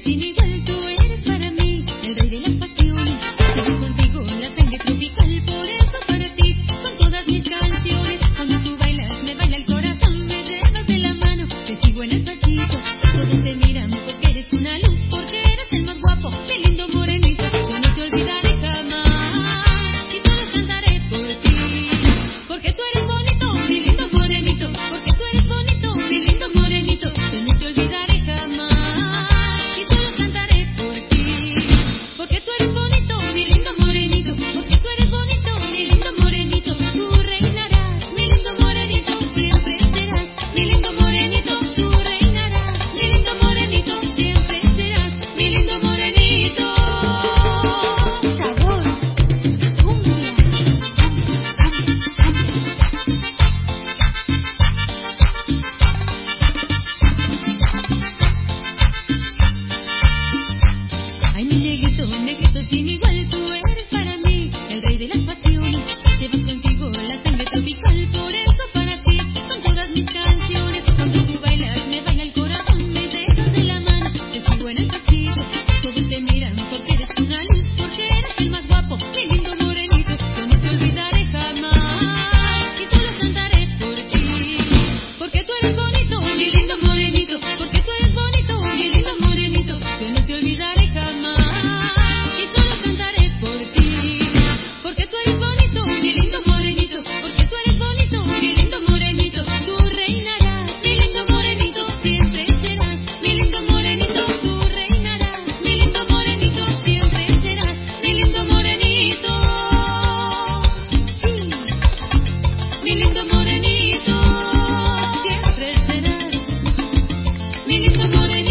sin igual, tú eres para mí el rey de las pasiones. Llevo contigo la sangre tropical, por eso para ti son todas mis canciones. Cuando tú bailas, me baila el corazón, me llevas de la mano, te sigo en el pasito. Todos te miran porque eres una luz, porque eres el más guapo, mi lindo morenito. Yo no te olvidaré jamás y todos cantaré por ti, porque tú eres bonito, mi lindo morenito, porque tú eres bonito, mi lindo morenito. Yo no te olvidaré jamás y todos cantaré por ti, porque tú eres bonito, mi lindo morenito, porque tú eres bonito, mi lindo morenito. Tú reinarás, mi lindo morenito, siempre serás, mi lindo morenito. Tú reinarás, mi lindo morenito, siempre serás, mi lindo morenito. Sabor, cumbia, ay, mi negrito, negrito sin igual, tú eres para mí el rey de las pasiones. Llevas contigo la sangre tropical, por eso para ti son todas mis canciones. Cuando tú bailas, me baila el corazón, me dejas de la mano, te sigo en el pasito. Todos te miran porque eres una luz, porque eres el más guapo, mi lindo morenito. Yo no te olvidaré jamás y solo cantaré por ti, porque tú eres bonito, mi lindo morenito, porque tú eres bonito, mi lindo morenito. Yo no te olvidaré jamás y solo cantaré por ti, porque tú eres bonito, mi lindo morenito, porque tú eres bonito, mi lindo morenito. Tú reinarás, mi lindo morenito, siempre serás, mi lindo morenito. Tú reinarás, mi lindo morenito, siempre serás, mi lindo morenito. Sí, mi lindo morenito, siempre serás, mi lindo morenito.